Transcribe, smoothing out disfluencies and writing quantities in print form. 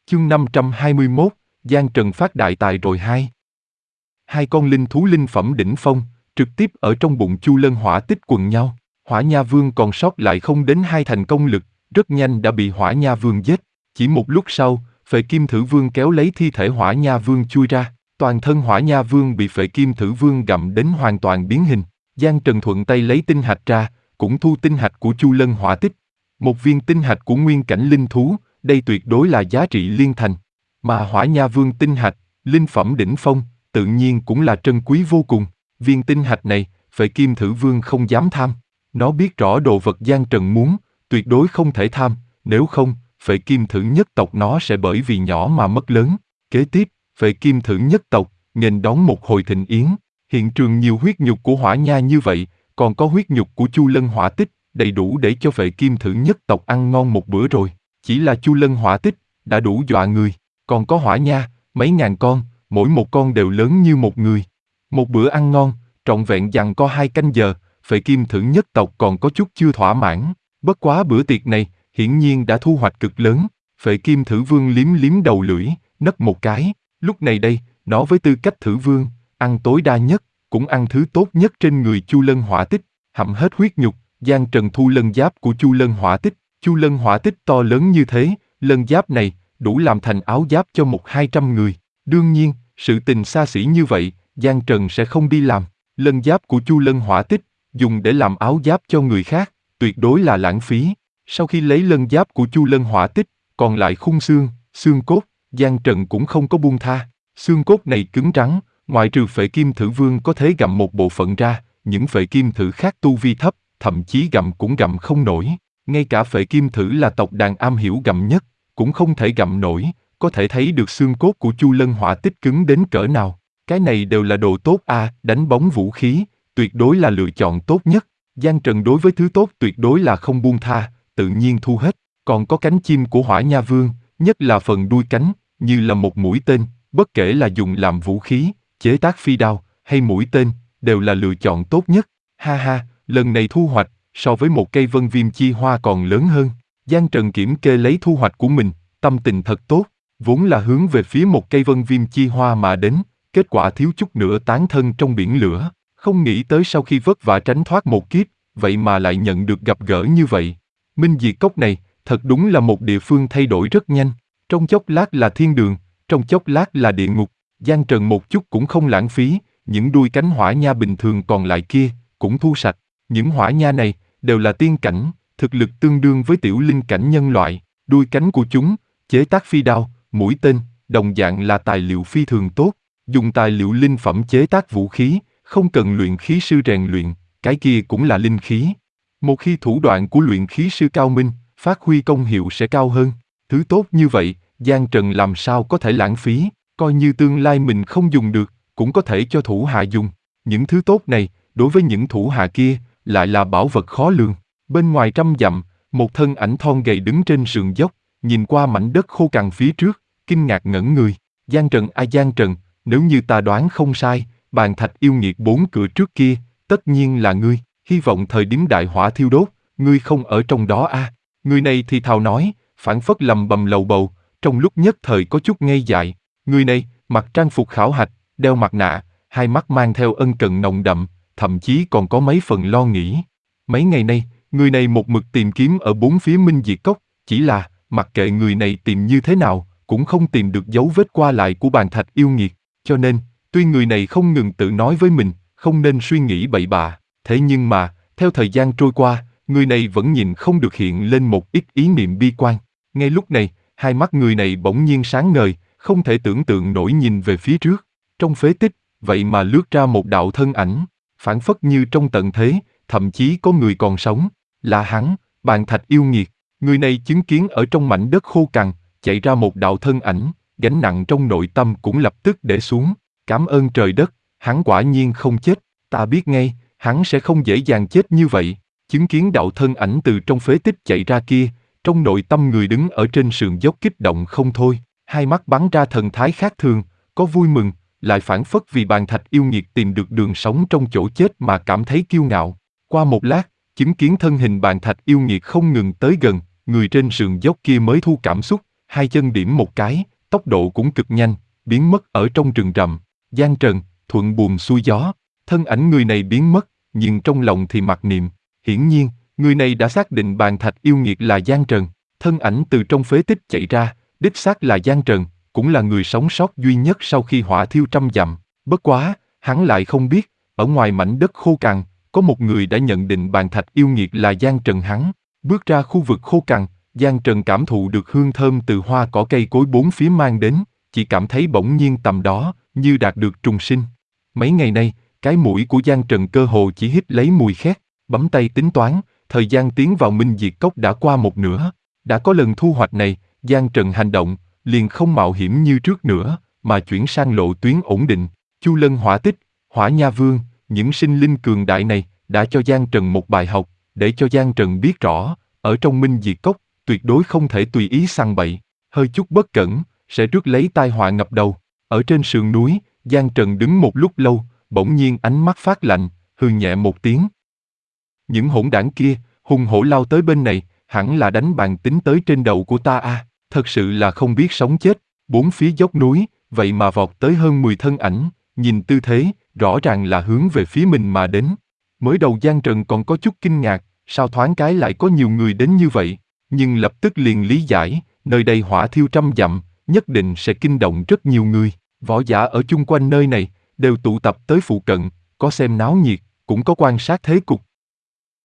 Chương 521, Giang Trần phát đại tài rồi hai. Hai con linh thú linh phẩm đỉnh phong, trực tiếp ở trong bụng Chu Lân Hỏa Tích quần nhau. Hỏa Nha Vương còn sót lại không đến 2 thành công lực, rất nhanh đã bị Hỏa Nha Vương giết. Chỉ một lúc sau, Phệ Kim Thử Vương kéo lấy thi thể Hỏa Nha Vương chui ra. Toàn thân Hỏa Nha Vương bị Phệ Kim Thử Vương gặm đến hoàn toàn biến hình. Giang Trần thuận tay lấy tinh hạch ra, cũng thu tinh hạch của Chu Lân Hỏa Tích. Một viên tinh hạch của nguyên cảnh linh thú, đây tuyệt đối là giá trị liên thành. Mà Hỏa Nha Vương tinh hạch, linh phẩm đỉnh phong, tự nhiên cũng là trân quý vô cùng. Viên tinh hạch này, Phệ Kim Thử Vương không dám tham. Nó biết rõ đồ vật Giang Trần muốn, tuyệt đối không thể tham, nếu không, Phệ Kim Thử nhất tộc nó sẽ bởi vì nhỏ mà mất lớn. Kế tiếp, Phệ Kim Thử nhất tộc, nghênh đón một hồi thịnh yến. Hiện trường nhiều huyết nhục của Hỏa Nha như vậy, còn có huyết nhục của Chu Lân Hỏa Tích, đầy đủ để cho Phệ Kim Thử nhất tộc ăn ngon một bữa rồi. Chỉ là Chu Lân Hỏa Tích, đã đủ dọa người. Còn có Hỏa Nha, mấy ngàn con, mỗi một con đều lớn như một người. Một bữa ăn ngon, trọn vẹn giằng co 2 canh giờ, Phệ Kim Thử nhất tộc còn có chút chưa thỏa mãn. Bất quá bữa tiệc này, hiển nhiên đã thu hoạch cực lớn. Phệ Kim Thử Vương liếm liếm đầu lưỡi, nấc một cái. Lúc này đây, nó với tư cách Thử Vương, ăn tối đa nhất, cũng ăn thứ tốt nhất trên người Chu Lân Hỏa Tích. Hậm hết huyết nhục, Giang Trần thu lân giáp của Chu Lân Hỏa Tích. Chu Lân Hỏa Tích to lớn như thế, lân giáp này đủ làm thành áo giáp cho 100-200 người. Đương nhiên, sự tình xa xỉ như vậy, Giang Trần sẽ không đi làm. Lân giáp của Chu Lân Hỏa Tích, dùng để làm áo giáp cho người khác, tuyệt đối là lãng phí. Sau khi lấy lân giáp của Chu Lân Hỏa Tích, còn lại khung xương, xương cốt, Giang Trần cũng không có buông tha. Xương cốt này cứng rắn, ngoại trừ Phệ Kim Thử Vương có thể gặm một bộ phận ra, những Phệ Kim Thử khác tu vi thấp, thậm chí gặm cũng gặm không nổi. Ngay cả Phệ Kim Thử là tộc đàn am hiểu gặm nhất, cũng không thể gặm nổi, có thể thấy được xương cốt của Chu Lân Hỏa Tích cứng đến cỡ nào. Cái này đều là đồ tốt đánh bóng vũ khí, tuyệt đối là lựa chọn tốt nhất. Giang Trần đối với thứ tốt tuyệt đối là không buông tha, tự nhiên thu hết. Còn có cánh chim của Hỏa Nha Vương, nhất là phần đuôi cánh, như là một mũi tên, bất kể là dùng làm vũ khí, chế tác phi đao, hay mũi tên, đều là lựa chọn tốt nhất. Ha ha, lần này thu hoạch, so với một cây vân viêm chi hoa còn lớn hơn. Giang Trần kiểm kê lấy thu hoạch của mình, tâm tình thật tốt, vốn là hướng về phía một cây vân viêm chi hoa mà đến, kết quả thiếu chút nữa tán thân trong biển lửa, không nghĩ tới sau khi vất vả tránh thoát một kiếp, vậy mà lại nhận được gặp gỡ như vậy. Minh Diệt Cốc này, thật đúng là một địa phương thay đổi rất nhanh, trong chốc lát là thiên đường, trong chốc lát là địa ngục. Giang Trần một chút cũng không lãng phí, những đuôi cánh Hỏa Nha bình thường còn lại kia, cũng thu sạch. Những Hỏa Nha này, đều là tiên cảnh, thực lực tương đương với tiểu linh cảnh nhân loại. Đuôi cánh của chúng, chế tác phi đao, mũi tên, đồng dạng là tài liệu phi thường tốt. Dùng tài liệu linh phẩm chế tác vũ khí, không cần luyện khí sư rèn luyện, cái kia cũng là linh khí. Một khi thủ đoạn của luyện khí sư cao minh, phát huy công hiệu sẽ cao hơn. Thứ tốt như vậy, Giang Trần làm sao có thể lãng phí, coi như tương lai mình không dùng được, cũng có thể cho thủ hạ dùng. Những thứ tốt này, đối với những thủ hạ kia, lại là bảo vật khó lường. Bên ngoài 100 dặm, một thân ảnh thon gầy đứng trên sườn dốc, nhìn qua mảnh đất khô cằn phía trước, kinh ngạc ngẩn người. Giang Trần Giang Trần, nếu như ta đoán không sai, bàn thạch yêu nghiệt 4 cửa trước kia, tất nhiên là ngươi, hy vọng thời điểm đại hỏa thiêu đốt, ngươi không ở trong đó Người này thì thào nói, phảng phất lầm bầm lầu bầu, trong lúc nhất thời có chút ngây dại. Người này, mặc trang phục khảo hạch, đeo mặt nạ, hai mắt mang theo ân cần nồng đậm, thậm chí còn có mấy phần lo nghĩ. Mấy ngày nay, người này một mực tìm kiếm ở bốn phía Minh Diệt Cốc, chỉ là, mặc kệ người này tìm như thế nào, cũng không tìm được dấu vết qua lại của bàn thạch yêu nghiệt. Cho nên, tuy người này không ngừng tự nói với mình, không nên suy nghĩ bậy bạ, thế nhưng mà, theo thời gian trôi qua, người này vẫn nhìn không được hiện lên một ít ý niệm bi quan. Ngay lúc này, hai mắt người này bỗng nhiên sáng ngời, không thể tưởng tượng nổi nhìn về phía trước. Trong phế tích, vậy mà lướt ra một đạo thân ảnh, phảng phất như trong tận thế, thậm chí có người còn sống. Là hắn, bàn thạch yêu nghiệt. Người này chứng kiến ở trong mảnh đất khô cằn, chạy ra một đạo thân ảnh, gánh nặng trong nội tâm cũng lập tức để xuống. Cảm ơn trời đất, hắn quả nhiên không chết, ta biết ngay, hắn sẽ không dễ dàng chết như vậy. Chứng kiến đạo thân ảnh từ trong phế tích chạy ra kia, trong nội tâm người đứng ở trên sườn dốc kích động không thôi, hai mắt bắn ra thần thái khác thường, có vui mừng, lại phảng phất vì bàn thạch yêu nghiệt tìm được đường sống trong chỗ chết mà cảm thấy kiêu ngạo. Qua một lát, chứng kiến thân hình bàn thạch yêu nghiệt không ngừng tới gần, người trên sườn dốc kia mới thu cảm xúc, hai chân điểm một cái, tốc độ cũng cực nhanh, biến mất ở trong rừng rậm. Giang Trần, thuận buồm xuôi gió, thân ảnh người này biến mất, nhưng trong lòng thì mặc niệm. Hiển nhiên, người này đã xác định bàn thạch yêu nghiệt là Giang Trần. Thân ảnh từ trong phế tích chạy ra, đích xác là Giang Trần, cũng là người sống sót duy nhất sau khi hỏa thiêu trăm dặm. Bất quá, hắn lại không biết, ở ngoài mảnh đất khô cằn, có một người đã nhận định bàn thạch yêu nghiệt là Giang Trần hắn. Bước ra khu vực khô cằn, Giang Trần cảm thụ được hương thơm từ hoa cỏ cây cối bốn phía mang đến, chỉ cảm thấy bỗng nhiên tầm đó, như đạt được trùng sinh. Mấy ngày nay, cái mũi của Giang Trần cơ hồ chỉ hít lấy mùi khét, bấm tay tính toán, thời gian tiến vào Minh Diệt Cốc đã qua một nửa. Đã có lần thu hoạch này, Giang Trần hành động, liền không mạo hiểm như trước nữa, mà chuyển sang lộ tuyến ổn định. Chu Lân Hỏa Tích, Hỏa Nha Vương, những sinh linh cường đại này, đã cho Giang Trần một bài học, để cho Giang Trần biết rõ, ở trong Minh Diệt Cốc, tuyệt đối không thể tùy ý săn bậy, hơi chút bất cẩn, sẽ rước lấy tai họa ngập đầu. Ở trên sườn núi, Giang Trần đứng một lúc lâu, bỗng nhiên ánh mắt phát lạnh, hừ nhẹ một tiếng. Những hỗn đảng kia, hùng hổ lao tới bên này, hẳn là đánh bàn tính tới trên đầu của ta à, thật sự là không biết sống chết. Bốn phía dốc núi, vậy mà vọt tới hơn 10 thân ảnh, nhìn tư thế, rõ ràng là hướng về phía mình mà đến. Mới đầu Giang Trần còn có chút kinh ngạc, sao thoáng cái lại có nhiều người đến như vậy, nhưng lập tức liền lý giải, nơi đây hỏa thiêu trăm dặm, nhất định sẽ kinh động rất nhiều người. Võ giả ở chung quanh nơi này, đều tụ tập tới phụ cận, có xem náo nhiệt, cũng có quan sát thế cục,